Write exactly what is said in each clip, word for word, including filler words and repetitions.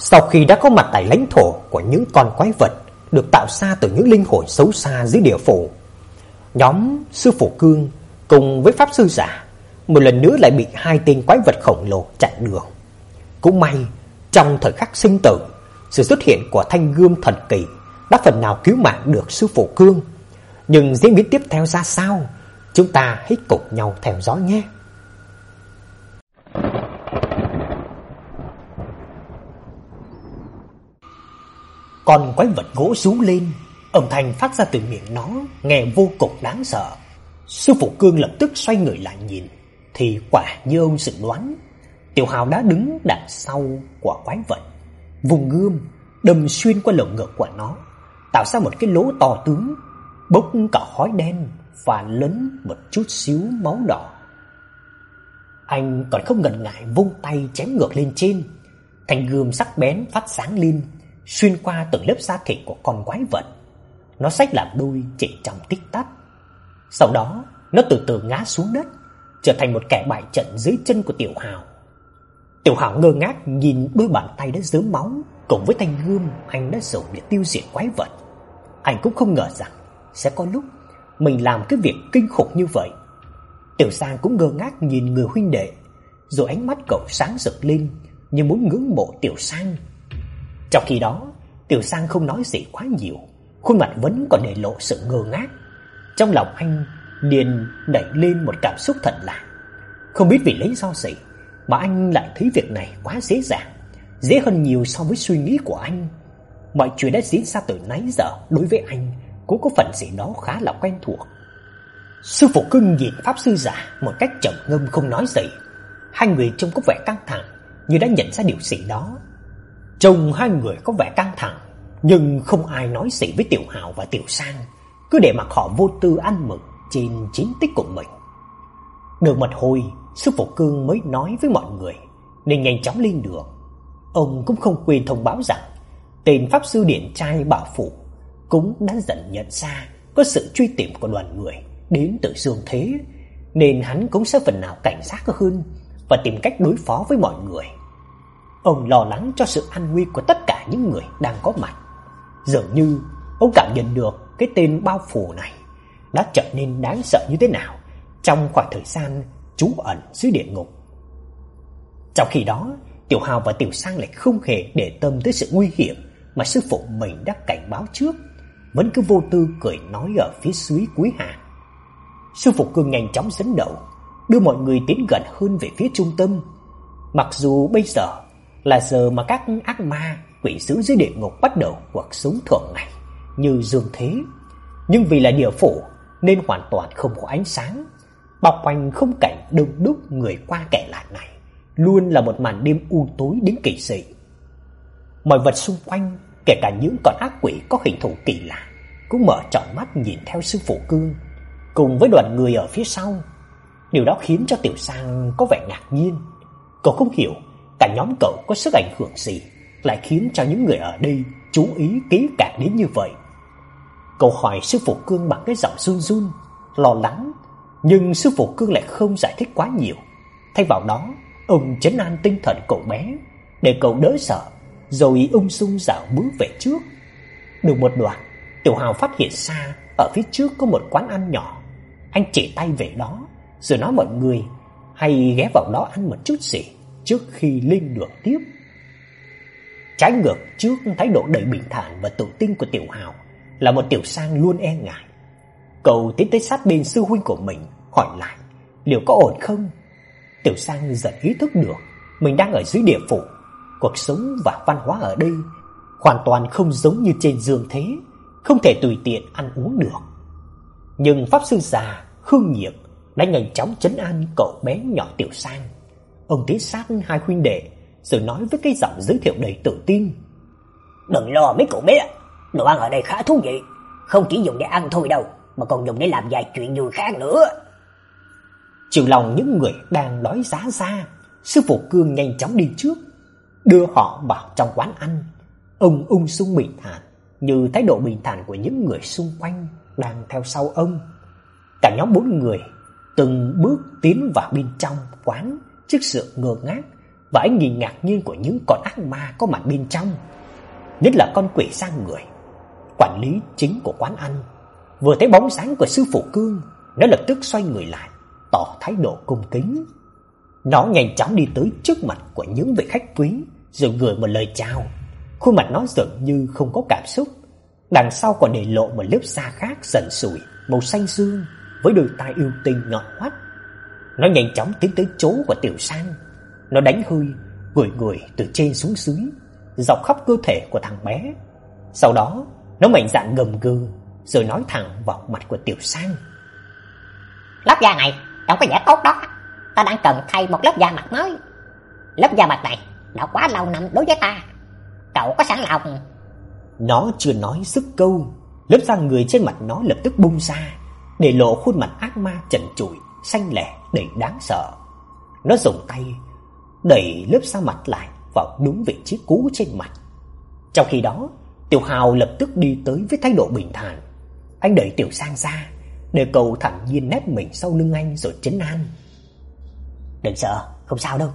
Sau khi đã có mặt tại lãnh thổ của những con quái vật được tạo ra từ những linh hồn xấu xa dưới địa phủ, nhóm sư phụ Cương cùng với pháp sư giả một lần nữa lại bị hai tên quái vật khổng lồ chặn đường. Cũng may, trong thời khắc sinh tử, sự xuất hiện của thanh gươm thần kỳ đã phần nào cứu mạng được sư phụ Cương. Nhưng diễn biến tiếp theo ra sao, chúng ta hãy cùng nhau theo dõi nhé. Con quái vật gỗ rú lên, âm thanh phát ra từ miệng nó nghe vô cùng đáng sợ. Sư phụ Cương lập tức xoay người lại nhìn, thì quả như ông dự đoán, Tiểu Hào đã đứng đằng sau của quái vật, vùng gươm đâm xuyên qua lồng ngực của nó, tạo ra một cái lỗ to tướng, bốc cả khói đen và lẫn một chút xíu máu đỏ. Anh còn không ngần ngại vung tay chém ngược lên trên, thanh gươm sắc bén phát sáng lên, xuyên qua từng lớp da thịt của con quái vật. Nó xách làm đôi chỉ trong tích tắc. Sau đó, nó từ từ ngã xuống đất, trở thành một kẻ bại trận dưới chân của Tiểu Hào. Tiểu Hào ngơ ngác nhìn đôi bàn tay đã rớm máu cùng với thanh gươm anh đã dùng để tiêu diệt quái vật. Anh cũng không ngờ rằng sẽ có lúc mình làm cái việc kinh khủng như vậy. Tiểu Sang cũng ngơ ngác nhìn người huynh đệ, rồi ánh mắt cậu sáng rực lên như muốn ngưỡng mộ Tiểu Sang. Trong khi đó, Tiểu Sang không nói gì quá nhiều, khuôn mặt vẫn còn để lộ sự ngơ ngác. Trong lòng anh liền nảy lên một cảm xúc thật lạ. Không biết vì lý do gì mà anh lại thấy việc này quá dễ dàng, dễ hơn nhiều so với suy nghĩ của anh. Mọi chuyện đã diễn ra từ nãy giờ đối với anh cũng có phần gì đó khá là quen thuộc. Sư phụ Cương nhìn pháp sư giả một cách trầm ngâm không nói gì. Hai người trông có vẻ căng thẳng, như đã nhận ra điều gì đó. Trông hai người có vẻ căng thẳng, nhưng không ai nói gì với Tiểu Hào và Tiểu Sang, cứ để mặc họ vô tư ăn mừng trên chiến tích của mình. Được một hồi, sư phụ Cương mới nói với mọi người nên nhanh chóng lên đường. Ông cũng không quên thông báo rằng tên pháp sư điển trai Bảo Phủ cũng đã dần nhận ra có sự truy tìm của đoàn người đến từ dương thế, nên hắn cũng sẽ phần nào cảnh giác hơn và tìm cách đối phó với mọi người. Ông lo lắng cho sự an nguy của tất cả những người đang có mặt. Dường như ông cảm nhận được cái tên Bao Phủ này đã trở nên đáng sợ như thế nào trong khoảng thời gian trú ẩn dưới địa ngục. Trong khi đó, Tiểu Hào và Tiểu Sang lại không hề để tâm tới sự nguy hiểm mà sư phụ mình đã cảnh báo trước, vẫn cứ vô tư cười nói ở phía dưới cuối hàng. Sư phụ Cương nhanh chóng dẫn đầu, đưa mọi người tiến gần hơn về phía trung tâm. Mặc dù bây giờ là giờ mà các ác ma quỷ dữ dưới địa ngục bắt đầu cuộc sống thường ngày như dương thế, nhưng vì là địa phủ nên hoàn toàn không có ánh sáng, bao quanh không cảnh đông đúc người qua kẻ lại này luôn là một màn đêm u tối đến kỳ dị. Mọi vật xung quanh, kể cả những con ác quỷ có hình thù kỳ lạ, cũng mở tròn mắt nhìn theo sư phụ Cương cùng với đoàn người ở phía sau. Điều đó khiến cho Tiểu Sang có vẻ ngạc nhiên. Cậu không hiểu cả nhóm cậu có sức ảnh hưởng gì lại khiến cho những người ở đây chú ý kỹ càng đến như vậy. Cậu hỏi sư phụ Cương bằng cái giọng run run, lo lắng, nhưng sư phụ Cương lại không giải thích quá nhiều. Thay vào đó, ông trấn an tinh thần cậu bé để cậu đỡ sợ, rồi ung dung dạo bước về trước. Được một đoạn, Tiểu Hào phát hiện xa ở phía trước có một quán ăn nhỏ. Anh chỉ tay về đó, rồi nói mọi người hay ghé vào đó ăn một chút gì trước khi lên đường tiếp. Trái ngược trước thái độ đầy bình thản và tự tin của Tiểu Hào là một Tiểu Sang luôn e ngại. Cậu tiến tới sát bên sư huynh của mình, hỏi lại liệu có ổn không. Tiểu Sang dần ý thức được mình đang ở dưới địa phủ, cuộc sống và văn hóa ở đây hoàn toàn không giống như trên dương thế, không thể tùy tiện ăn uống được. Nhưng pháp sư già Khương Nhiệt đã nhanh chóng trấn an cậu bé nhỏ Tiểu Sang. Ông tiến sát hai huynh đệ rồi nói với cái giọng giới thiệu đầy tự tin: "Đừng lo mấy cậu bé, đồ ăn ở đây khá thú vị, không chỉ dùng để ăn thôi đâu, mà còn dùng để làm vài chuyện vui khác nữa." Chiều lòng những người đang đói giá ra, sư phụ Cương nhanh chóng đi trước, đưa họ vào trong quán ăn. Ông ung dung bình thản, như thái độ bình thản của những người xung quanh đang theo sau ông. Cả nhóm bốn người từng bước tiến vào bên trong quán trước sự ngơ ngác và ánh nhìn ngạc nhiên của những con ác ma có mặt bên trong, nhất là con quỷ sang người, quản lý chính của quán ăn. Vừa thấy bóng dáng của sư phụ Cương, nó lập tức xoay người lại, tỏ thái độ cung kính. Nó nhanh chóng đi tới trước mặt của những vị khách quý, rồi gửi một lời chào. Khuôn mặt nó dường như không có cảm xúc, đằng sau còn để lộ một lớp da khác sần sùi màu xanh dương với đôi tai yêu tinh nhọn hoắt. Nó nhanh chóng tiến tới chỗ của Tiểu Sang. Nó đánh hơi, gửi người từ trên xuống dưới, dọc khắp cơ thể của thằng bé. Sau đó, nó mạnh dạn gầm gừ, rồi nói thẳng vào mặt của Tiểu Sang. Lớp da này đâu có vẻ tốt đó. Ta đang cần thay một lớp da mặt mới. Lớp da mặt này đã quá lâu năm đối với ta. Cậu có sẵn lòng? Nó chưa nói dứt câu, lớp da người trên mặt nó lập tức bung ra, để lộ khuôn mặt ác ma trần trụi, xanh lẻ đầy đáng sợ. Nó dùng tay đẩy lớp da mặt lại vào đúng vị trí cũ trên mặt. Trong khi đó, Tiểu Hào lập tức đi tới với thái độ bình thản. Anh đẩy Tiểu Sang ra, để cậu thản nhiên nép mình sau lưng anh rồi trấn an. Đừng sợ, không sao đâu.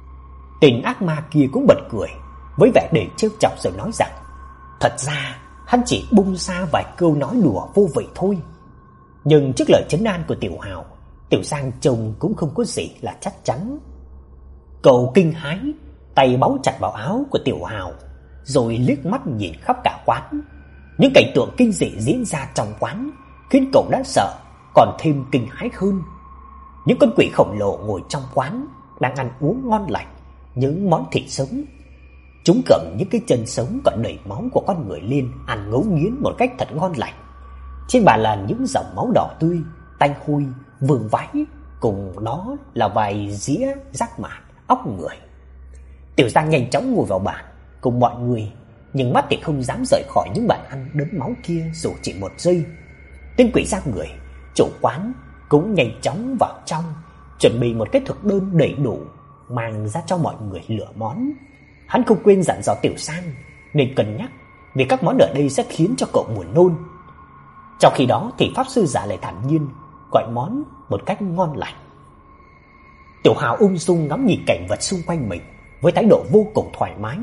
Tên ác ma kia cũng bật cười, với vẻ để trêu chọc rồi nói rằng, thật ra hắn chỉ bung ra vài câu nói đùa vô vị thôi. Nhưng trước lời trấn an của Tiểu Hào, Tiểu Sang trông cũng không có gì là chắc chắn. Cậu kinh hãi, tay bấu chặt vào áo của Tiểu Hào, rồi liếc mắt nhìn khắp cả quán. Những cảnh tượng kinh dị diễn ra trong quán khiến cậu đã sợ còn thêm kinh hãi hơn. Những con quỷ khổng lồ ngồi trong quán đang ăn uống ngon lành những món thịt sống. Chúng cầm những cái chân sống còn đầy máu của con người lên ăn ngấu nghiến một cách thật ngon lành. Trên bàn là những dòng máu đỏ tươi, tanh hôi, vương vãi, cùng đó là vài dĩa rác mạt, óc người. Tiểu Giang nhanh chóng ngồi vào bàn cùng mọi người, nhưng mắt thì không dám rời khỏi những bàn ăn đẫm máu kia dù chỉ một giây. Tên quỷ rác người, chủ quán cũng nhanh chóng vào trong, chuẩn bị một cái thực đơn đầy đủ mang ra cho mọi người lựa món. Hắn không quên dặn dò Tiểu Sang nên cân nhắc vì các món ở đây sẽ khiến cho cậu buồn nôn. Trong khi đó thì pháp sư già lại thản nhiên gọi món một cách ngon lành. Tiểu Hào ung dung ngắm nhìn cảnh vật xung quanh mình với thái độ vô cùng thoải mái.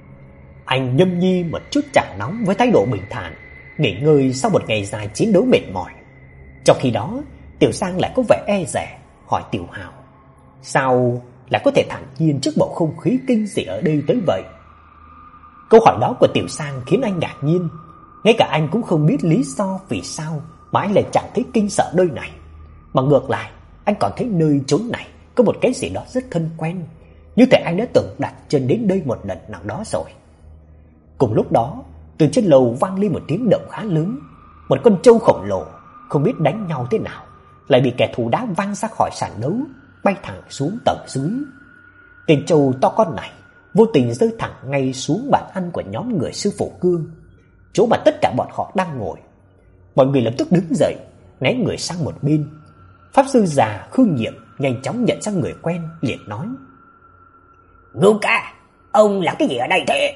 Anh nhâm nhi một chút trà nóng với thái độ bình thản, nghỉ ngơi sau một ngày dài chiến đấu mệt mỏi. Trong khi đó, Tiểu Sang lại có vẻ e dè hỏi Tiểu Hào, sao lại có thể thản nhiên trước bầu không khí kinh dị ở đây tới vậy? Câu hỏi đó của Tiểu Sang khiến anh ngạc nhiên, ngay cả anh cũng không biết lý do vì sao mà anh lại chẳng thấy kinh sợ nơi này, mà ngược lại, anh còn thấy nơi chốn này có một cái gì đó rất thân quen, như thể anh đã từng đặt chân đến đây một lần nào đó rồi. Cùng lúc đó, từ trên lầu vang lên một tiếng động khá lớn, một con trâu khổng lồ không biết đánh nhau thế nào lại bị kẻ thù đá văng ra khỏi sàn đấu, bay thẳng xuống tầng dưới. Tên trâu to con này vô tình rơi thẳng ngay xuống bàn ăn của nhóm người sư phụ Cương, chỗ mà tất cả bọn họ đang ngồi. Mọi người lập tức đứng dậy, né người sang một bên. Pháp sư già Khương Nhiệm nhanh chóng nhận ra người quen, liền nói: "Ngưu ca, ông làm cái gì ở đây thế?"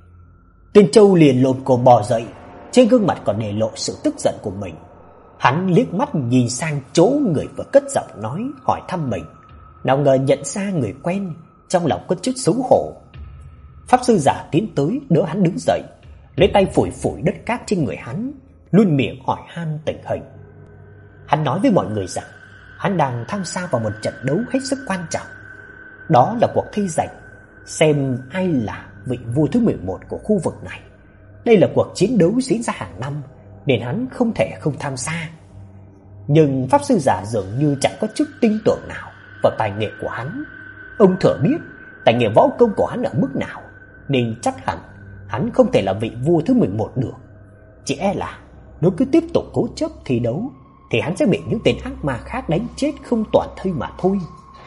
Tên trâu liền lồm cồm bò dậy, trên gương mặt còn để lộ sự tức giận của mình. Hắn liếc mắt nhìn sang chỗ người vừa cất giọng nói hỏi thăm mình, nào ngờ nhận ra người quen, trong lòng có chút xấu hổ. Pháp sư già tiến tới đỡ hắn đứng dậy, lấy tay phủi phủi đất cát trên người hắn, luôn miệng hỏi han tình hình. Hắn nói với mọi người rằng hắn đang tham gia vào một trận đấu hết sức quan trọng. Đó là cuộc thi giành xem ai là vị vua thứ mười một của khu vực này. Đây là cuộc chiến đấu diễn ra hàng năm, nên hắn không thể không tham gia. Nhưng pháp sư già dường như chẳng có chút tin tưởng nào vào tài nghệ của hắn. Ông thừa biết tài nghệ võ công của hắn ở mức nào, nên chắc hẳn hắn không thể là vị vua thứ mười một được. Chỉ e là nếu cứ tiếp tục cố chấp thi đấu thì hắn sẽ bị những tên ác ma khác đánh chết không toàn thây mà thôi.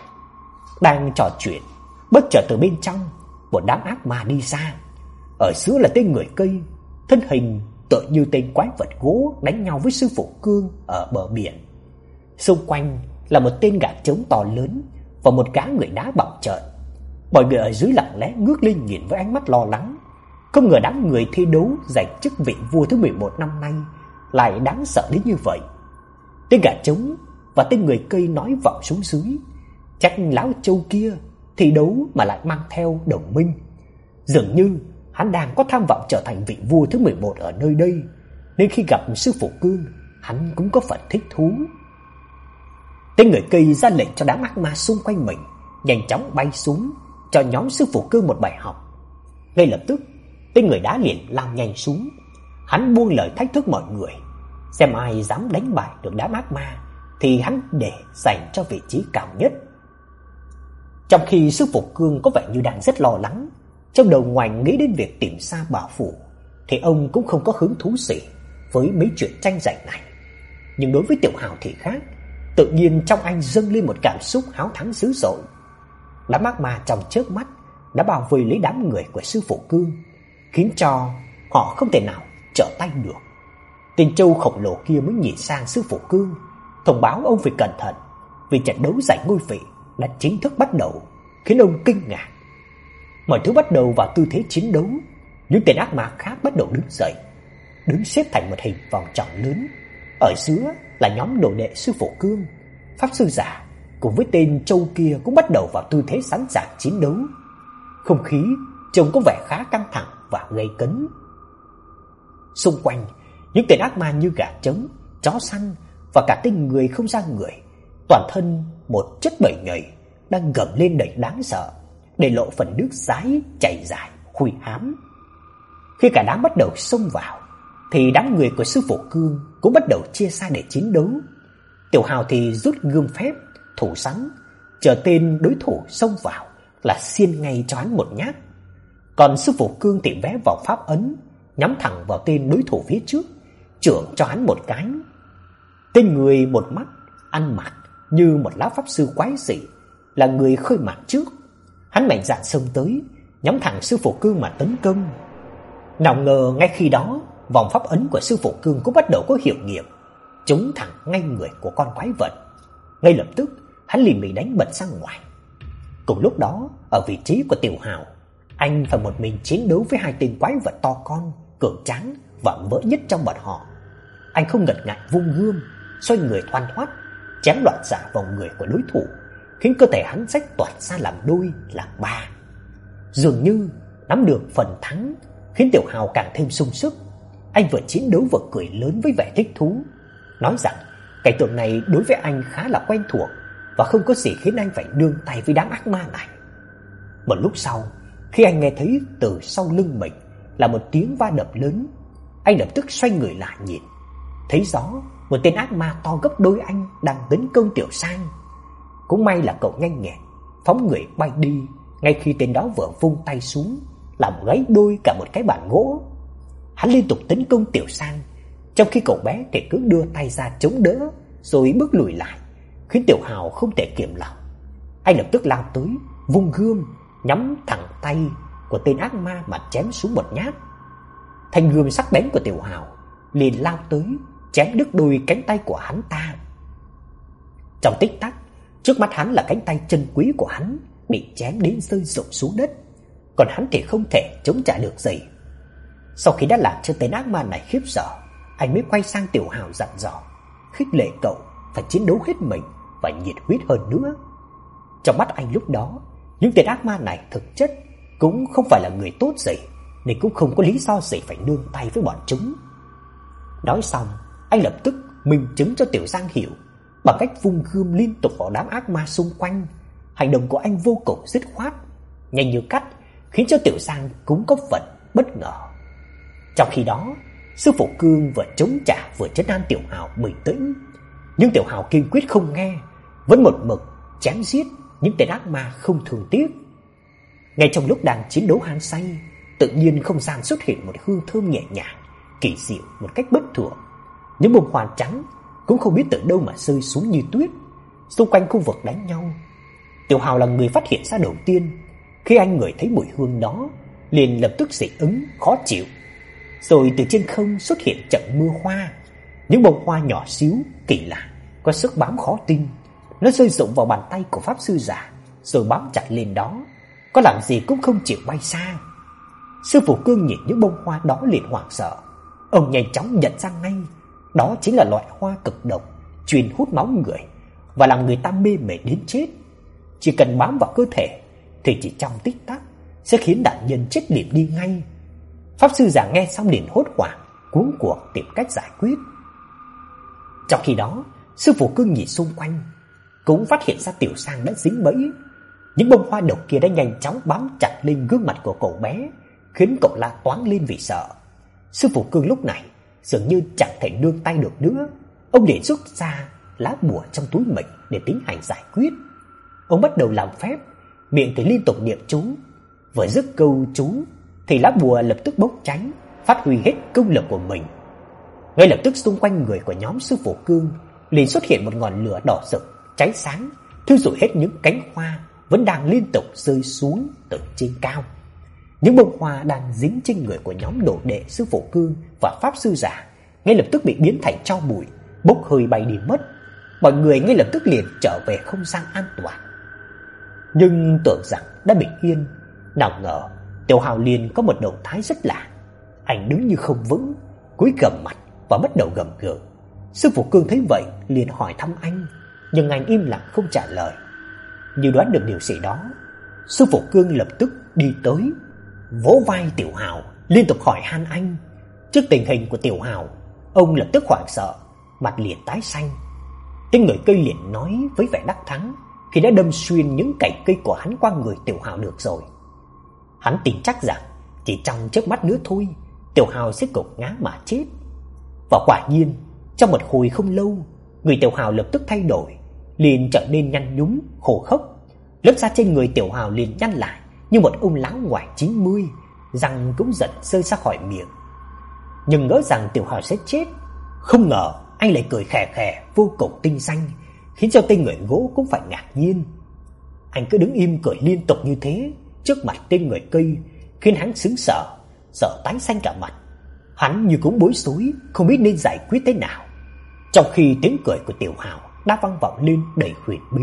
Đang trò chuyện, bất chợt từ bên trong một đám ác ma đi ra. Ở giữa là tên người cây, thân hình tựa như tên quái vật gỗ đánh nhau với sư phụ Cương ở bờ biển. Xung quanh là một tên gà trống to lớn và một gã người đá bạo trợn. Mọi người ở dưới lặng lẽ ngước lên nhìn với ánh mắt lo lắng. Không ngờ đám người thi đấu giành chức vị vua thứ mười một năm nay lại đáng sợ đến như vậy. Tên gà trống và tên người cây nói vọng xuống dưới: "Chắc lão trâu kia thi đấu mà lại mang theo đồng minh. Dường như hắn đang có tham vọng trở thành vị vua thứ mười một ở nơi đây, nên khi gặp sư phụ Cương, hắn cũng có phần thích thú. Tên người cây ra lệnh cho đám ác ma xung quanh mình nhanh chóng bay xuống, cho nhóm sư phụ Cương một bài học. Ngay lập tức, tên người đá liền lao nhanh xuống. Hắn buông lời thách thức mọi người, xem ai dám đánh bại được đám ác ma thì hắn để dành cho vị trí cao nhất. Trong khi sư phụ Cương có vẻ như đang rất lo lắng, trong đầu ngoài nghĩ đến việc tìm Sa Bảo Phủ, thì ông cũng không có hứng thú gì với mấy chuyện tranh giành này. Nhưng đối với Tiểu Hào thì khác, tự nhiên trong anh dâng lên một cảm xúc háo thắng dữ dội. Đám ác ma trong chớp mắt đã bao vây lấy đám người của sư phụ Cương, khiến cho họ không thể nào trở tay được. Tên trâu khổng lồ kia mới nhìn sang sư phụ Cương, thông báo ông phải cẩn thận, vì trận đấu giành ngôi vị đã chính thức bắt đầu, khiến ông kinh ngạc. Mọi thứ bắt đầu vào tư thế chiến đấu. Những tên ác ma khác bắt đầu đứng dậy, đứng xếp thành một hình vòng tròn lớn. Ở giữa là nhóm đồ đệ sư phụ Cương, pháp sư giả cùng với tên trâu kia cũng bắt đầu vào tư thế sẵn sàng chiến đấu. Không khí trông có vẻ khá căng thẳng và gay cấn. Xung quanh, những tên ác ma như gà trống, chó săn và cả tên người không ra người, toàn thân một chất bầy nhầy đang gầm lên đầy đáng sợ, để lộ phần nước dãi chảy dài khuy hám. Khi cả đám bắt đầu xông vào, thì đám người của sư phụ Cương cũng bắt đầu chia ra để chiến đấu. Tiểu Hào thì rút gươm phép thủ sẵn, chờ tên đối thủ xông vào là xiên ngay cho hắn một nhát. Còn sư phụ Cương thì vé vào pháp ấn, nhắm thẳng vào tên đối thủ phía trước, chưởng cho hắn một cái. Tên người một mắt, ăn mặc như một lão pháp sư quái dị, là người khơi màn trước. Hắn mạnh dạn xông tới, nhắm thẳng sư phụ Cương mà tấn công. Nào ngờ ngay khi đó, vòng pháp ấn của sư phụ Cương cũng bắt đầu có hiệu nghiệm, trúng thẳng ngay người của con quái vật. Ngay lập tức, hắn liền bị đánh bật ra ngoài. Cùng lúc đó, ở vị trí của Tiểu Hào, anh phải một mình chiến đấu với hai tên quái vật to con, cường tráng và vỡ nhất trong bọn họ. Anh không ngần ngại vung gươm, xoay người thoăn thoắt, chém loạn xạ vào người của đối thủ, khiến cơ thể hắn rách toạc ra làm đôi, làm ba. Dường như nắm được phần thắng, khiến Tiểu Hào càng thêm sung sức. Anh vừa chiến đấu vừa cười lớn với vẻ thích thú, nói rằng cảnh tượng này đối với anh khá là quen thuộc và không có gì khiến anh phải đương tay với đám ác ma này. Một lúc sau, khi anh nghe thấy từ sau lưng mình là một tiếng va đập lớn, anh lập tức xoay người lại nhìn, thấy rõ một tên ác ma to gấp đôi anh đang tấn công Tiểu Sang. Cũng may là cậu nhanh nhẹn phóng người bay đi ngay khi tên đó vừa vung tay xuống, làm gãy đôi cả một cái bàn gỗ. Hắn liên tục tấn công Tiểu Sang, trong khi cậu bé thì cứ đưa tay ra chống đỡ rồi bước lùi lại, khiến Tiểu Hào không thể kiềm lòng. Anh lập tức lao tới, vung gươm nhắm thẳng tay của tên ác ma mà chém xuống một nhát. Thanh gươm sắc bén của Tiểu Hào liền lao tới, chém đứt đôi cánh tay của hắn ta. Trong tích tắc, trước mắt hắn là cánh tay chân quý của hắn bị chém đến rơi rụng xuống đất, còn hắn thì không thể chống trả được gì. Sau khi đã làm cho tên ác ma này khiếp sợ, anh mới quay sang Tiểu Hào dặn dò, khích lệ cậu phải chiến đấu hết mình và nhiệt huyết hơn nữa. Trong mắt anh lúc đó, những tên ác ma này thực chất cũng không phải là người tốt gì, nên cũng không có lý do gì phải nương tay với bọn chúng. Nói xong, anh lập tức minh chứng cho Tiểu Giang hiểu bằng cách vung gươm liên tục vào đám ác ma xung quanh. Hành động của anh vô cùng dứt khoát, nhanh như cắt, khiến cho Tiểu Giang cũng có phần bất ngờ. Trong khi đó, sư phụ Cương vừa chống trả vừa trấn an Tiểu Hào bình tĩnh, nhưng Tiểu Hào kiên quyết không nghe, vẫn một mực chém giết những tên ác ma không thương tiếc. Ngay trong lúc đang chiến đấu hăng say, tự nhiên không gian xuất hiện một hương thơm nhẹ nhàng, kỳ diệu một cách bất thường. Những bông hoa trắng cũng không biết từ đâu mà rơi xuống như tuyết xung quanh khu vực đánh nhau. Tiểu Hào là người phát hiện ra đầu tiên. Khi anh ngửi thấy mùi hương đó, liền lập tức dị ứng khó chịu. Rồi từ trên không xuất hiện trận mưa hoa. Những bông hoa nhỏ xíu kỳ lạ, có sức bám khó tin. Nó rơi rụng vào bàn tay của pháp sư giả, rồi bám chặt lên đó, có làm gì cũng không chịu bay xa. Sư phụ Cương nhìn những bông hoa đó liền hoảng sợ. Ông nhanh chóng nhận ra ngay, đó chính là loại hoa cực độc, chuyên hút máu người và làm người ta mê mệt đến chết. Chỉ cần bám vào cơ thể thì chỉ trong tích tắc sẽ khiến nạn nhân chết liệm đi ngay. Pháp sư già nghe xong liền hốt hoảng, cuống cuồng tìm cách giải quyết. Trong khi đó, sư phụ Cương nhìn xung quanh, cũng phát hiện ra Tiểu Sang đã dính bẫy. Những bông hoa độc kia đã nhanh chóng bám chặt lên gương mặt của cậu bé, khiến cậu la toáng lên vì sợ. Sư phụ Cương lúc này dường như chẳng thể nương tay được nữa. Ông liền rút ra lá bùa trong túi mình để tiến hành giải quyết. Ông bắt đầu làm phép, miệng thì liên tục niệm chú. Vừa dứt câu chú thì lá bùa lập tức bốc cháy, phát huy hết công lực của mình. Ngay lập tức xung quanh người của nhóm sư phụ Cương liền xuất hiện một ngọn lửa đỏ rực cháy sáng, thiêu rụi hết những cánh hoa vẫn đang liên tục rơi xuống từ trên cao. Những bông hoa đang dính trên người của nhóm đồ đệ sư phụ Cương và pháp sư giả ngay lập tức bị biến thành tro bụi, bốc hơi bay đi mất. Mọi người ngay lập tức liền trở về không gian an toàn. Nhưng tưởng rằng đã bình yên, nào ngờ Tiểu Hào liền có một động thái rất lạ. Anh đứng như không vững, cúi gằm mặt và bắt đầu gầm gừ. Sư phụ Cương thấy vậy liền hỏi thăm anh, nhưng anh im lặng không trả lời. Như đoán được điều gì đó, sư phụ Cương lập tức đi tới, vỗ vai Tiểu Hào, liên tục hỏi han anh. Trước tình hình của Tiểu Hào, ông lập tức hoảng sợ, mặt liền tái xanh. Tên người cây liền nói với vẻ đắc thắng khi đã đâm xuyên những cành cây của hắn qua người Tiểu Hào được rồi. Hắn tin chắc rằng chỉ trong chớp mắt nữa thôi, Tiểu Hào sẽ gục ngã mà chết. Và quả nhiên, trong một hồi không lâu, người Tiểu Hào lập tức thay đổi, liền trở nên nhăn nhúm, khô khốc. Lớp da trên người Tiểu Hào liền nhăn lại như một ông lão ngoài chín mươi, răng cũng giật rơi ra khỏi miệng. Nhưng ngỡ rằng Tiểu Hào sẽ chết, không ngờ anh lại cười khè khè vô cùng tinh xanh, khiến cho tên người gỗ cũng phải ngạc nhiên. Anh cứ đứng im cười liên tục như thế trước mặt tên người cây, khiến hắn sững sờ, sợ tái xanh cả mặt. Hắn như cũng bối rối, không biết nên giải quyết thế nào. Trong khi tiếng cười của Tiểu Hào đã vang vọng lên đầy huyền bí.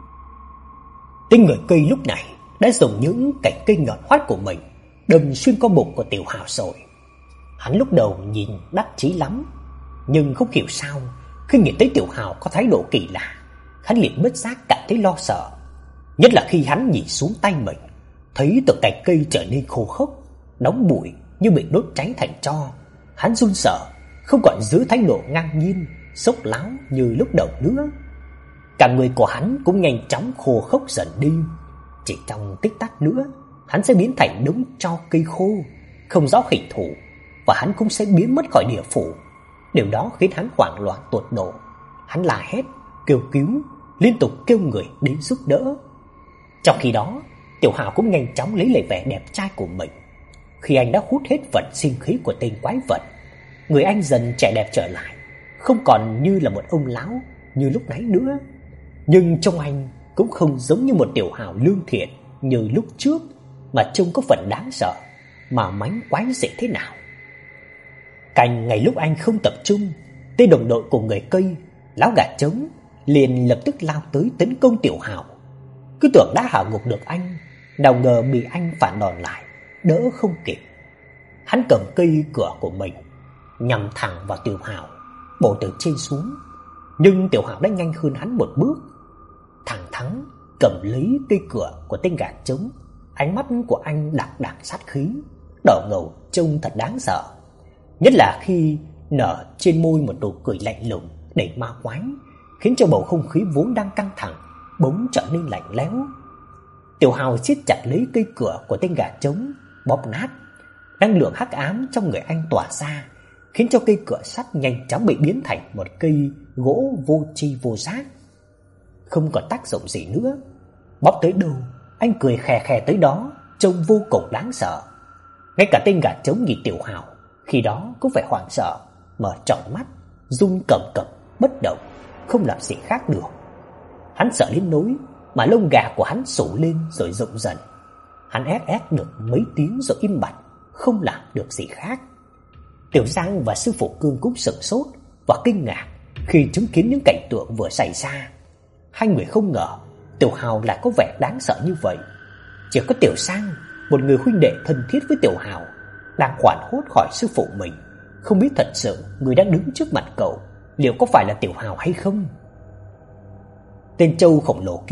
Tên người cây lúc này đã dùng những cành cây nhọn hoắt của mình đâm xuyên qua bụng của Tiểu Hào rồi. Hắn lúc đầu nhìn đắc chí lắm, nhưng không hiểu sao khi nhìn thấy Tiểu Hào có thái độ kỳ lạ, hắn liền bất giác cảm thấy lo sợ. Nhất là khi hắn nhìn xuống tay mình, thấy từng cành cây trở nên khô khốc, đóng bụi như bị đốt cháy thành tro. Hắn run sợ, không còn giữ thái độ ngang nhiên, sốc láo như lúc đầu nữa. Cả người của hắn cũng nhanh chóng khô khốc dần đi. Chỉ trong tích tắc nữa, hắn sẽ biến thành đống tro cây khô, không rõ hình thù, và hắn cũng sẽ biến mất khỏi địa phủ. Điều đó khiến hắn hoảng loạn tột độ. Hắn la hét, kêu cứu, liên tục kêu người đến giúp đỡ. Trong khi đó, Tiểu Hào cũng nhanh chóng lấy lại vẻ đẹp trai của mình. Khi anh đã hút hết vận sinh khí của tên quái vật, người anh dần trẻ đẹp trở lại, không còn như là một ông lão như lúc nãy nữa. Nhưng trông anh cũng không giống như một Tiểu Hào lương thiện như lúc trước, mà trông có phần đáng sợ, mà mánh quái dị thế nào. Cành ngày lúc anh không tập trung, tên đồng đội của người cây, lão gà trống, liền lập tức lao tới tấn công Tiểu Hào. Cứ tưởng đã hạ gục được anh, nào ngờ bị anh phản đòn lại, đỡ không kịp. Hắn cầm cây cửa của mình nhằm thẳng vào Tiểu Hào, bổ từ trên xuống. Nhưng Tiểu Hào đã nhanh hơn hắn một bước. Thẳng thắn cầm lấy cây cửa của tên gà trống, ánh mắt của anh đằng đằng sát khí, đỏ ngầu trông thật đáng sợ. Nhất là khi nở trên môi một nụ cười lạnh lùng đầy ma quái, khiến cho bầu không khí vốn đang căng thẳng bỗng trở nên lạnh lẽo. Tiểu Hào siết chặt lấy cây cửa của tên gà trống, bóp nát. Năng lượng hắc ám trong người anh tỏa ra, khiến cho cây cửa sắt nhanh chóng bị biến thành một cây gỗ vô tri vô giác, không còn tác dụng gì nữa. Bóp tới đâu, anh cười khè khè tới đó, trông vô cùng đáng sợ. Ngay cả tên gà trống nhìn Tiểu Hào khi đó cũng phải hoảng sợ, mở tròn mắt, run cầm cập, bất động, không làm gì khác được. Hắn sợ đến nỗi mà lông gà của hắn sổ lên rồi rụng dần. Hắn ép ép được mấy tiếng rồi im bặt, không làm được gì khác. Tiểu Giang và sư phụ Cương cũng sửng sốt và kinh ngạc khi chứng kiến những cảnh tượng vừa xảy ra. Hai người không ngờ Tiểu Hào lại có vẻ đáng sợ như vậy. Chỉ có Tiểu Giang, một người huynh đệ thân thiết với Tiểu Hào, đang hoảng hốt khỏi sư phụ mình, không biết thật sự người đang đứng trước mặt cậu liệu có phải là Tiểu Hào hay không. Tên trâu khổng lồ kia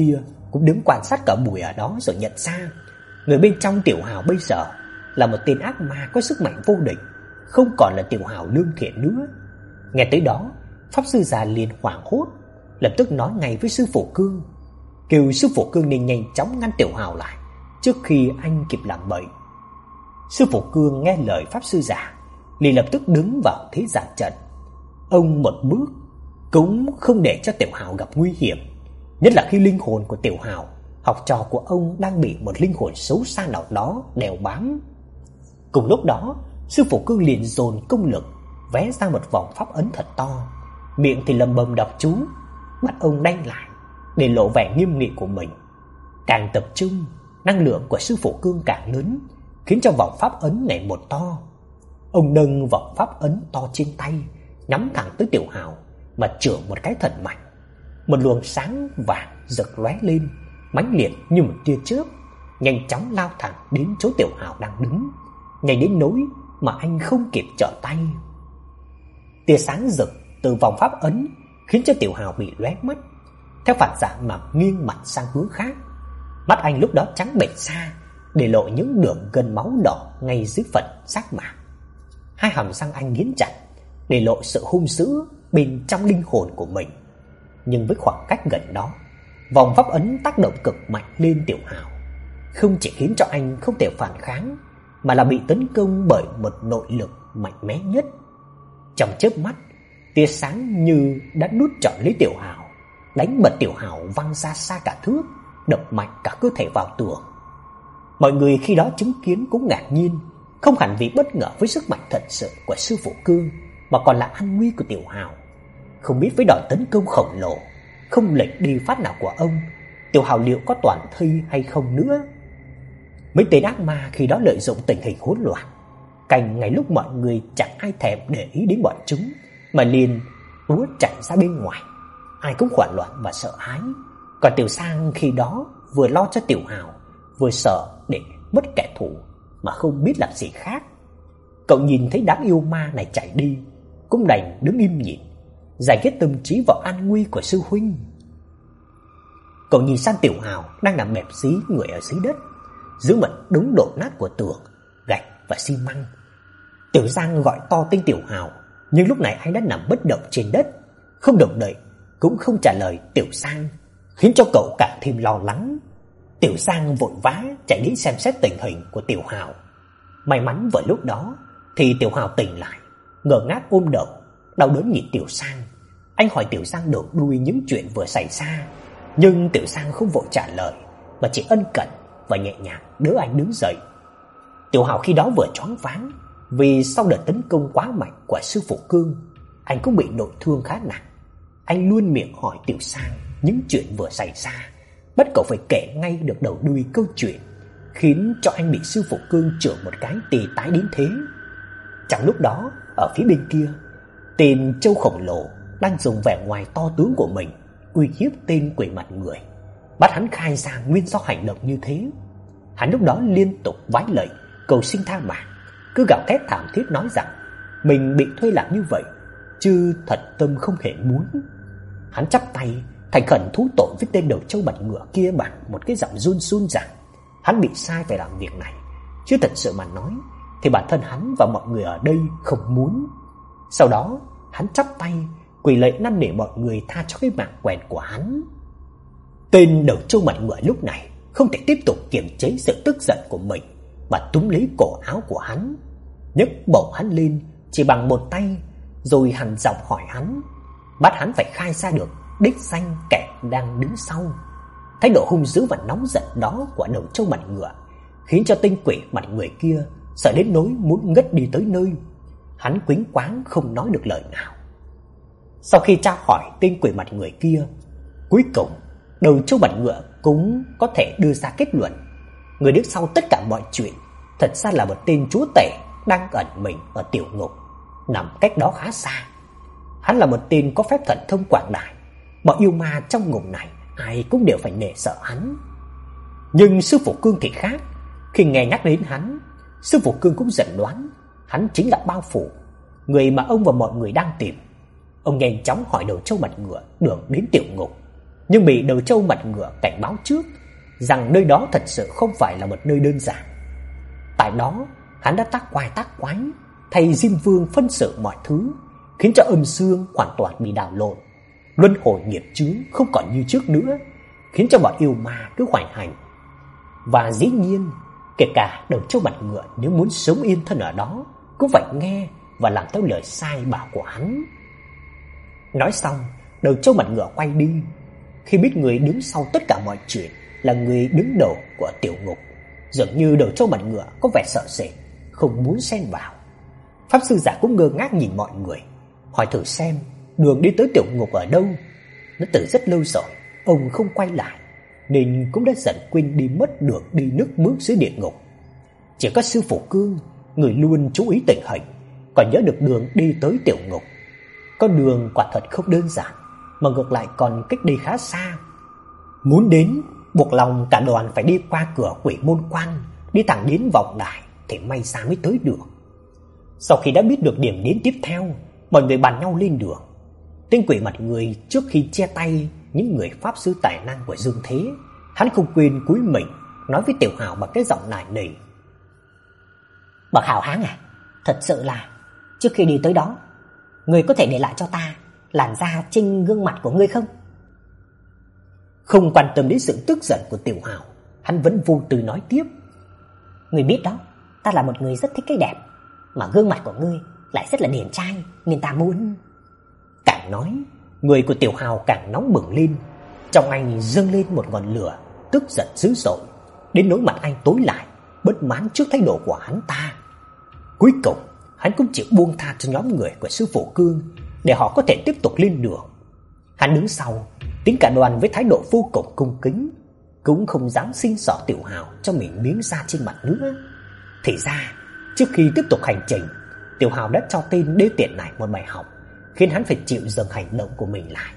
cũng đứng quan sát cả buổi ở đó rồi nhận ra người bên trong Tiểu Hào bây giờ là một tên ác ma có sức mạnh vô địch, không còn là Tiểu Hào lương thiện nữa. Nghe tới đó, pháp sư già liền hoảng hốt, lập tức nói ngay với sư phụ Cương, kêu sư phụ Cương nên nhanh chóng ngăn Tiểu Hào lại trước khi anh kịp làm bậy. Sư phụ Cương nghe lời pháp sư già, liền lập tức đứng vào thế giả trận. Ông một bước cũng không để cho Tiểu Hào gặp nguy hiểm, nhất là khi linh hồn của Tiểu Hào, học trò của ông, đang bị một linh hồn xấu xa nào đó đeo bám. Cùng lúc đó, sư phụ Cương liền dồn công lực vẽ ra một vòng pháp ấn thật to, miệng thì lầm bầm đọc chú, mắt ông đanh lại để lộ vẻ nghiêm nghị của mình. Càng tập trung, năng lượng của sư phụ Cương càng lớn, khiến cho vòng pháp ấn ngày một to. Ông nâng vòng pháp ấn to trên tay, nhắm thẳng tới Tiểu Hào mà chưởng một cái thật mạnh. Một luồng sáng vàng rực lóe lên, mãnh liệt như một tia chớp, nhanh chóng lao thẳng đến chỗ Tiểu Hào đang đứng, nhanh đến nỗi mà anh không kịp trở tay. Tia sáng rực từ vòng pháp ấn khiến cho Tiểu Hào bị lóe mắt, theo phản xạ mà nghiêng mặt sang hướng khác. Mắt anh lúc đó trắng bệch ra, để lộ những đường gân máu đỏ ngay dưới phần giác mạc. Hai hàm răng anh nghiến chặt, để lộ sự hung dữ bên trong linh hồn của mình. Nhưng với khoảng cách gần đó, vòng pháp ấn tác động cực mạnh lên Tiểu Hào, không chỉ khiến cho anh không thể phản kháng, mà là bị tấn công bởi một nội lực mạnh mẽ nhất. Trong chớp mắt, tia sáng như đã nút trọn lấy Tiểu Hào, đánh bật Tiểu Hào văng ra xa cả thước, đập mạnh cả cơ thể vào tường. Mọi người khi đó chứng kiến cũng ngạc nhiên, không hẳn vì bất ngờ với sức mạnh thật sự của sư phụ Cương, mà còn là an nguy của Tiểu Hào. Không biết với đòn tấn công khổng lồ, không lệch đi phát nào của ông, Tiểu Hào liệu có toàn thây hay không nữa. Mấy tên ác ma khi đó lợi dụng tình hình hỗn loạn, cành ngay lúc mọi người chẳng ai thèm để ý đến bọn chúng, mà liền ùa chạy ra bên ngoài. Ai cũng hoảng loạn và sợ hãi. Còn Tiểu Sang khi đó vừa lo cho Tiểu Hào, vừa sợ để mất kẻ thù, mà không biết làm gì khác. Cậu nhìn thấy đám yêu ma này chạy đi, cũng đành đứng im nhìn, dành hết tâm trí vào an nguy của sư huynh. Cậu nhìn sang Tiểu Hào đang nằm bẹp dí người ở dưới đất, dưới một đống đổ nát của tường, gạch và xi măng. Tiểu Giang gọi to tên Tiểu Hào, nhưng lúc này anh đã nằm bất động trên đất, không động đậy, cũng không trả lời Tiểu Giang, khiến cho cậu càng thêm lo lắng. Tiểu Giang vội vã chạy đến xem xét tình hình của Tiểu Hào. May mắn vào lúc đó thì Tiểu Hào tỉnh lại, ngơ ngác ôm đầu, đau đớn nhìn Tiểu Giang. Anh hỏi Tiểu Giang đầu đuôi những chuyện vừa xảy ra, nhưng Tiểu Giang không vội trả lời, mà chỉ ân cần và nhẹ nhàng đỡ anh đứng dậy. Tiểu Hào khi đó vừa choáng váng, vì sau đợt tấn công quá mạnh của sư phụ Cương, anh cũng bị nội thương khá nặng. Anh luôn miệng hỏi Tiểu Giang những chuyện vừa xảy ra, bắt cậu phải kể ngay được đầu đuôi câu chuyện, khiến cho anh bị sư phụ Cương chưởng một cái tì tái đến thế. Trong lúc đó, ở phía bên kia, tên trâu khổng lồ đang dùng vẻ ngoài to tướng của mình uy hiếp tên quỷ mặt người, bắt hắn khai ra nguyên do hành động như thế. Hắn lúc đó liên tục vái lạy cầu xin tha mạng, cứ gào thét thảm thiết nói rằng mình bị thuê làm như vậy, chứ thật tâm không hề muốn. Hắn chắp tay thành khẩn thú tội với tên đầu trâu mặt ngựa kia bằng một cái giọng run run rằng hắn bị sai phải làm việc này, chứ thật sự mà nói thì bản thân hắn và mọi người ở đây không muốn. Sau đó hắn chắp tay quỳ lạy năn nỉ mọi người tha cho cái mạng quèn của hắn. Tên đầu trâu mặt ngựa lúc này không thể tiếp tục kiềm chế sự tức giận của mình, mà túm lấy cổ áo của hắn, nhấc bổng hắn lên chỉ bằng một tay, rồi hằn giọng hỏi hắn, bắt hắn phải khai ra được đích danh kẻ đang đứng sau. Thái độ hung dữ và nóng giận đó của đầu trâu mặt ngựa khiến cho tên quỷ mặt người kia sợ đến nỗi muốn ngất đi tới nơi. Hắn quĩnh quáng không nói được lời nào. Sau khi tra hỏi tên quỷ mặt người kia, cuối cùng đầu trâu mặt ngựa cũng có thể đưa ra kết luận người đứng sau tất cả mọi chuyện thật ra là một tên chúa tể đang ẩn mình ở tiểu ngục, nằm cách đó khá xa. Hắn là một tên có phép thần thông quảng đại, mọi yêu ma trong ngục này ai cũng đều phải nể sợ hắn. Nhưng sư phụ Cương thì khác. Khi nghe nhắc đến hắn, sư phụ Cương cũng dần đoán hắn chính là Bao Phủ, người mà ông và mọi người đang tìm. Ông nhanh chóng hỏi đầu trâu mặt ngựa đường đến tiểu ngục, nhưng bị Đầu Trâu Mặt Ngựa cảnh báo trước rằng nơi đó thật sự không phải là một nơi đơn giản. Tại đó, hắn đã tác quái tác quái, thay Diêm Vương phân xử mọi thứ, khiến cho âm dương hoàn toàn bị đảo lộn, luân hồi nghiệp chướng không còn như trước nữa, khiến cho bọn yêu ma cứ hoành hành. Và dĩ nhiên, kể cả Đầu Trâu Mặt Ngựa nếu muốn sống yên thân ở đó, cũng phải nghe và làm theo lời sai bảo của hắn. Nói xong, Đầu Trâu Mặt Ngựa quay đi. Khi biết người đứng sau tất cả mọi chuyện là người đứng đầu của tiểu ngục, dường như Đầu Trâu Mặt Ngựa có vẻ sợ sệt, không muốn xen vào. Pháp sư giả cũng ngơ ngác nhìn mọi người, hỏi thử xem đường đi tới tiểu ngục ở đâu. Nó từ rất lâu rồi ông không quay lại, nên cũng đã dần quên đi mất đường đi nước bước dưới địa ngục. Chỉ có sư phụ Cương, người luôn chú ý tình hình, còn nhớ được đường đi tới tiểu ngục. Con đường quả thật không đơn giản, mà ngược lại còn cách đây khá xa. Muốn đến, buộc lòng cả đoàn phải đi qua cửa Quỷ Môn Quan, đi thẳng đến vọng đài thì may ra mới tới được. Sau khi đã biết được điểm đến tiếp theo, mọi người bàn nhau lên đường. Tên Quỷ Mặt Người trước khi chia tay những người pháp sư tài năng của Dương Thế, hắn không quên cúi mình nói với Tiểu Hào bằng cái giọng nài nỉ: "Bậc hào hán à, thật sự là trước khi đi tới đó, ngươi có thể để lại cho ta làn da trên gương mặt của ngươi không?" Không quan tâm đến sự tức giận của Tiểu Hào, hắn vẫn vô tư nói tiếp: "Ngươi biết đó, ta là một người rất thích cái đẹp, mà gương mặt của ngươi lại rất là điển trai, nên ta muốn..." Càng nói, người của Tiểu Hào càng nóng bừng lên, trong anh dâng lên một ngọn lửa tức giận dữ dội, đến nỗi mặt anh tối lại, bất mãn trước thái độ của hắn ta. Cuối cùng, hắn cũng chịu buông tha cho nhóm người của sư phụ Cương để họ có thể tiếp tục lên đường. Hắn đứng sau, tiến cả đoàn với thái độ vô cùng cung kính, cũng không dám xin xỏ Tiểu Hào cho mình miếng da trên mặt nữa. Thì ra, trước khi tiếp tục hành trình, Tiểu Hào đã cho tên đê tiện này một bài học, khiến hắn phải chịu dừng hành động của mình lại.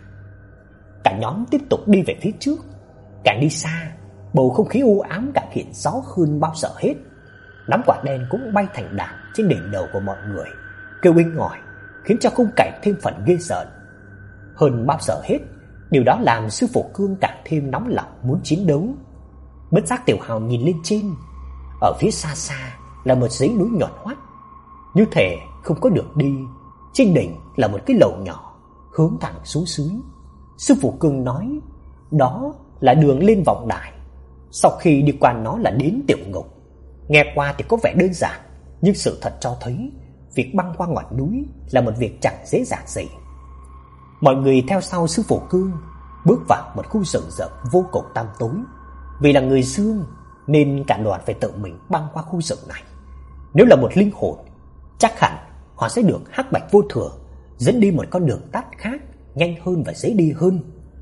Cả nhóm tiếp tục đi về phía trước. Càng đi xa, bầu không khí u ám càng hiện rõ hơn bao giờ hết. Đám quả đen cũng bay thành đàn trên đỉnh đầu của mọi người, kêu inh ỏi, khiến cho khung cảnh thêm phần ghê rợn. Hơn bao giờ hết, điều đó làm sư phụ Cương càng thêm nóng lòng muốn chiến đấu. Bất giác Tiểu Hào nhìn lên trên. Ở phía xa xa là một dãy núi nhọn hoắt, như thể không có đường đi. Trên đỉnh là một cái lầu nhỏ hướng thẳng xuống dưới. Sư phụ Cương nói đó là đường lên vọng đài. Sau khi đi qua nó là đến tiểu ngục. Nghe qua thì có vẻ đơn giản, nhưng sự thật cho thấy việc băng qua ngọn núi là một việc chẳng dễ dàng gì. Mọi người theo sau sư phụ Cương bước vào một khu rừng rậm vô cùng tăm tối. Vì là người Dương nên cả đoàn phải tự mình băng qua khu rừng này. Nếu là một linh hồn, chắc hẳn họ sẽ được Hắc Bạch Vô Thường dẫn đi một con đường tắt khác, nhanh hơn và dễ đi hơn.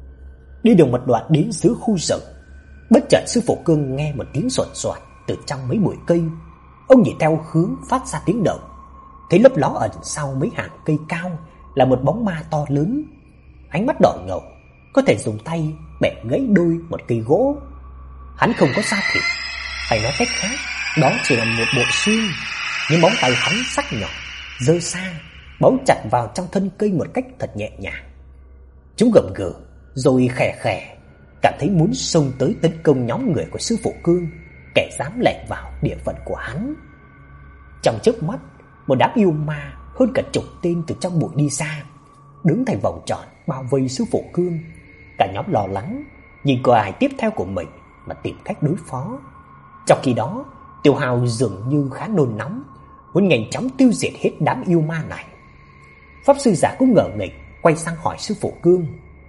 Đi được một đoạn đến giữa khu rừng, bất chợt sư phụ Cương nghe một tiếng soạt soạt từ trong mấy bụi cây. Ông nhìn theo hướng phát ra tiếng động, thấy lấp ló ẩn sau mấy hàng cây cao là một bóng ma to lớn, ánh mắt đỏ ngầu, có thể dùng tay bẻ gãy đôi một cây gỗ. Hắn không có da thịt, phải nói cách khác, đó chỉ là một bộ xương, nhưng móng tay hắn sắc nhọn, giơ xa, bấu chặt vào trong thân cây một cách thật nhẹ nhàng. Chúng gầm gừ rồi khè khè, cảm thấy muốn xông tới tấn công nhóm người của sư phụ Cương, kẻ dám lẻn vào địa phận của hắn. Trong chớp mắt, một đám yêu ma hơn cả chục tên từ trong bụi đi ra, đứng thành vòng tròn bao vây sư phụ Cương. Cả nhóm lo lắng nhìn coi ai tiếp theo của mình mà tìm cách đối phó. Trong khi đó, Tiểu Hào dường như khá nôn nóng, muốn nhanh chóng tiêu diệt hết đám yêu ma này. Pháp sư giả cũng ngờ nghịch quay sang hỏi sư phụ Cương: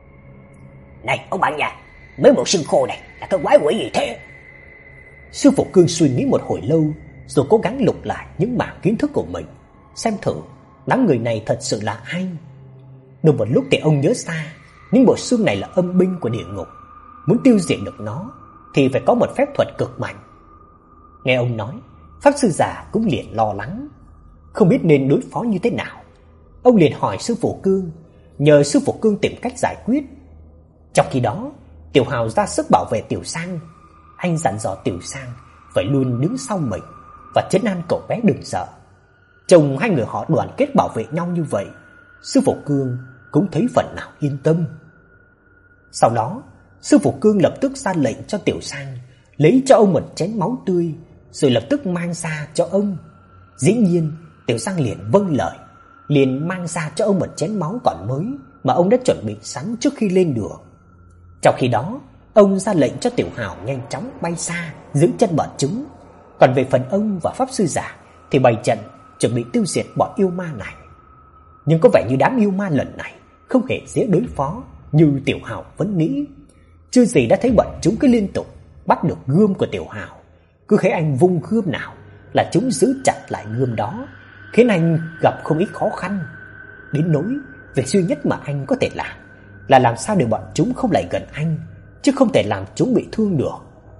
"Này ông bạn nhà, mấy bộ xương khô này là cái quái quỷ gì thế?" Sư phụ Cương suy nghĩ một hồi lâu, rồi cố gắng lục lại những mảng kiến thức của mình, xem thử đám người này thật sự là ai. Được một lúc thì ông nhớ ra, những bộ xương này là âm binh của địa ngục, muốn tiêu diệt được nó thì phải có một phép thuật cực mạnh. Nghe ông nói, pháp sư già cũng liền lo lắng, không biết nên đối phó như thế nào. Ông liền hỏi sư phụ Cương, nhờ sư phụ Cương tìm cách giải quyết. Trong khi đó, Tiểu Hào ra sức bảo vệ Tiểu Sang. Anh dặn dò Tiểu Sang phải luôn đứng sau mình và trấn an cậu bé đừng sợ. Chồng hai người họ đoàn kết bảo vệ nhau như vậy, sư phụ Cương cũng thấy phần nào yên tâm. Sau đó, Sư phụ Cương lập tức ra lệnh cho Tiểu Sang lấy cho ông một chén máu tươi, rồi lập tức mang ra cho ông. Dĩ nhiên, Tiểu Sang liền vâng lời, liền mang ra cho ông một chén máu còn mới mà ông đã chuẩn bị sẵn trước khi lên đường. Trong khi đó, ông ra lệnh cho Tiểu Hào nhanh chóng bay xa giữ chân bọn chúng. Còn về phần ông và pháp sư giả thì bày trận chuẩn bị tiêu diệt bọn yêu ma này. Nhưng có vẻ như đám yêu ma lần này không hề dễ đối phó như Tiểu Hào vẫn nghĩ. Chưa gì đã thấy bọn chúng cứ liên tục bắt được gươm của Tiểu Hào. Cứ thấy anh vung gươm nào là chúng giữ chặt lại gươm đó, khiến anh gặp không ít khó khăn. Đến nỗi việc duy nhất mà anh có thể làm là làm sao để bọn chúng không lại gần anh, chứ không thể làm chúng bị thương được.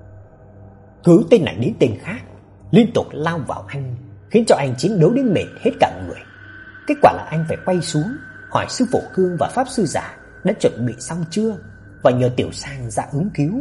Cứ tên này đến tên khác liên tục lao vào anh, khiến cho anh chiến đấu đến mệt hết cả người. Kết quả là anh phải quay xuống hỏi sư phụ Cương và pháp sư giả đã chuẩn bị xong chưa, và nhờ Tiểu Sang ra ứng cứu.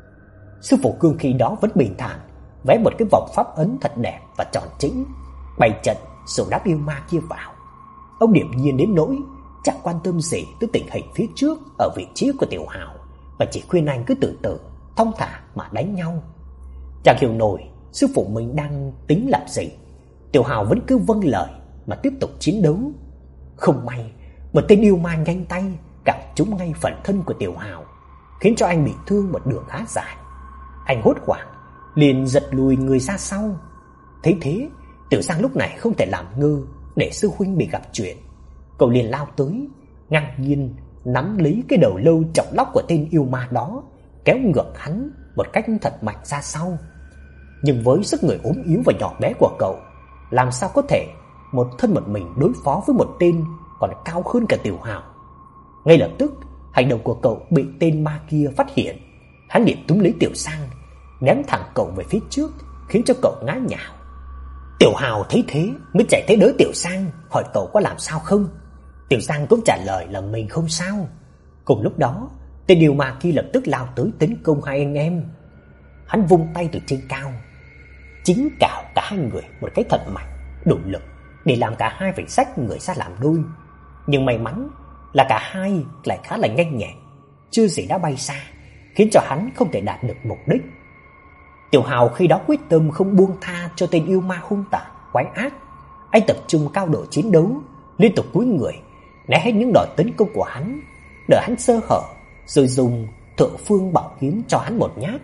Sư phụ Cương khi đó vẫn bình thản vẽ một cái vòng pháp ấn thật đẹp và tròn chỉnh, bày trận rồi đáp yêu ma kia vào. Ông điềm nhiên đến nỗi chẳng quan tâm gì tới tình hình phía trước ở vị trí của Tiểu Hào, và chỉ khuyên anh cứ từ từ thong thả mà đánh nhau. Chẳng hiểu nổi sư phụ mình đang tính làm gì. Tiểu Hào vẫn cứ vâng lời mà tiếp tục chiến đấu. Không may, một tên yêu ma nhanh tay gặp trúng ngay phần thân của Tiểu Hào, khiến cho anh bị thương một đường khá dài. Anh hốt hoảng liền giật lùi người ra sau. Thấy thế, Tiểu Sang lúc này không thể làm ngơ để sư huynh bị gặp chuyện. Cậu liền lao tới, ngang nhiên nắm lấy cái đầu lâu chọc lóc của tên yêu ma đó, kéo ngược hắn một cách thật mạnh ra sau. Nhưng với sức người ốm yếu và nhỏ bé của cậu, làm sao có thể một thân một mình đối phó với một tên còn cao hơn cả Tiểu Hào. Ngay lập tức, hành động của cậu bị tên ma kia phát hiện. Hắn liền túm lấy Tiểu Sang, ném thẳng cậu về phía trước, khiến cho cậu ngã nhào. Tiểu Hào thấy thế mới chạy tới đỡ Tiểu Sang, hỏi cậu có làm sao không. Tiểu Sang cũng trả lời là mình không sao. Cùng lúc đó, tên yêu ma kia lập tức lao tới tấn công hai anh em. Hắn vung tay từ trên cao, chính cào cả hai người một cái thật mạnh, đủ lực để làm cả hai phải xách người ra làm đôi. Nhưng may mắn là cả hai lại khá là nhanh nhẹn, chưa gì đã bay xa, khiến cho hắn không thể đạt được mục đích. Tiểu Hào khi đó quyết tâm không buông tha cho tên yêu ma hung tàn quái ác. Anh tập trung cao độ chiến đấu, liên tục cúi người né hết những đòn tấn công của hắn, đợi hắn sơ hở rồi dùng Thượng Phương Bảo Kiếm cho hắn một nhát.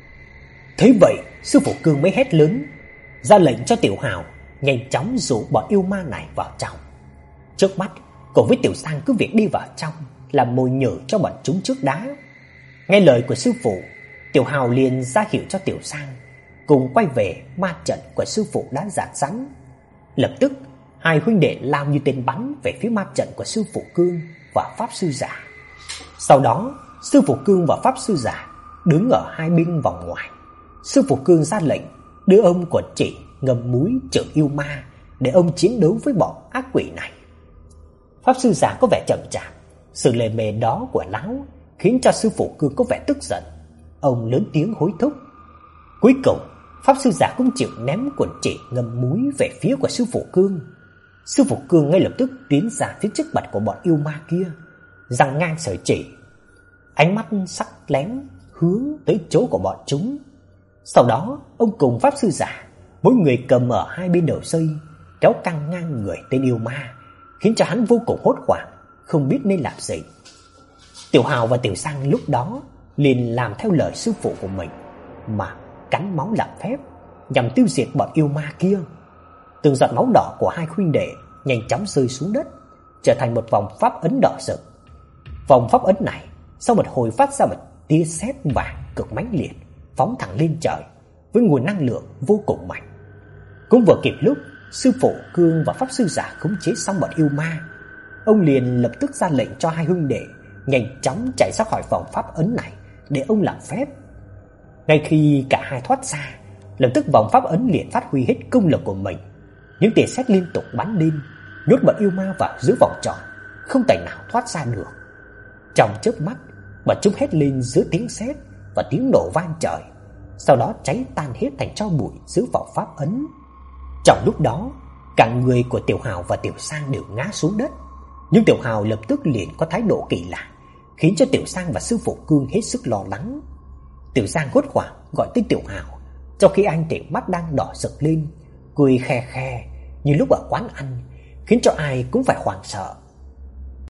Thế vậy, sư phụ Cương mới hét lớn, ra lệnh cho Tiểu Hào nhanh chóng dụ bọn yêu ma này vào trong. Trước mắt, cậu với Tiểu Sang cứ việc đi vào trong làm mồi nhử cho bọn chúng trước đã. Nghe lời của sư phụ, Tiểu Hào liền ra hiệu cho Tiểu Sang cùng quay về ma trận của sư phụ đã dàn sẵn. Lập tức, hai huynh đệ lao như tên bắn về phía ma trận của sư phụ Cương và pháp sư giả. Sau đó, sư phụ Cương và pháp sư giả đứng ở hai bên vòng ngoài. Sư phụ Cương ra lệnh đưa ông của chỉ ngầm múi trừ yêu ma để ông chiến đấu với bọn ác quỷ này. Pháp sư giả có vẻ chậm chạp, sự lề mề đó của lão khiến cho sư phụ Cương có vẻ tức giận. Ông lớn tiếng hối thúc. Cuối cùng, pháp sư giả cũng chịu ném cuộn chỉ ngầm múi về phía của sư phụ Cương. Sư phụ Cương ngay lập tức tiến ra phía trước mặt của bọn yêu ma kia, giằng ngang sợi chỉ, ánh mắt sắc lém hướng tới chỗ của bọn chúng. Sau đó, ông cùng pháp sư giả, mỗi người cầm ở hai bên đầu dây, kéo căng ngang người tên yêu ma, khiến cho hắn vô cùng hốt hoảng, không biết nên làm gì. Tiểu Hào và Tiểu Sang lúc đó liền làm theo lời sư phụ của mình mà cắn máu làm phép nhằm tiêu diệt bọn yêu ma kia. Từng giọt máu đỏ của hai huynh đệ nhanh chóng rơi xuống đất, trở thành một vòng pháp ấn đỏ rực. Vòng pháp ấn này sau một hồi phát ra một tia sét vàng cực mãnh liệt, phóng thẳng lên trời với nguồn năng lượng vô cùng mạnh. Cũng vừa kịp lúc sư phụ Cương và pháp sư giả khống chế xong bọn yêu ma, ông liền lập tức ra lệnh cho hai huynh đệ nhanh chóng chạy ra khỏi vòng pháp ấn này để ông làm phép. Ngay khi cả hai thoát ra, lập tức vòng pháp ấn liền phát huy hết công lực của mình. Những tia sét liên tục bắn lên, nhốt bọn yêu ma vào giữa vòng tròn, không tài nào thoát ra được. Trong chớp mắt, bọn chúng hét lên giữa tiếng sét và tiếng nổ vang trời, sau đó cháy tan hết thành tro bụi giữa vòng pháp ấn. Trong lúc đó, cả người của Tiểu Hào và Tiểu Sang đều ngã xuống đất, nhưng Tiểu Hào lập tức liền có thái độ kỳ lạ, khiến cho Tiểu Giang và sư phụ Cương hết sức lo lắng. Tiểu Giang hốt hoảng gọi tên Tiểu Hào, trong khi anh Tiểu mắt đang đỏ rực lên, cười khe khe như lúc ở quán ăn, khiến cho ai cũng phải hoảng sợ.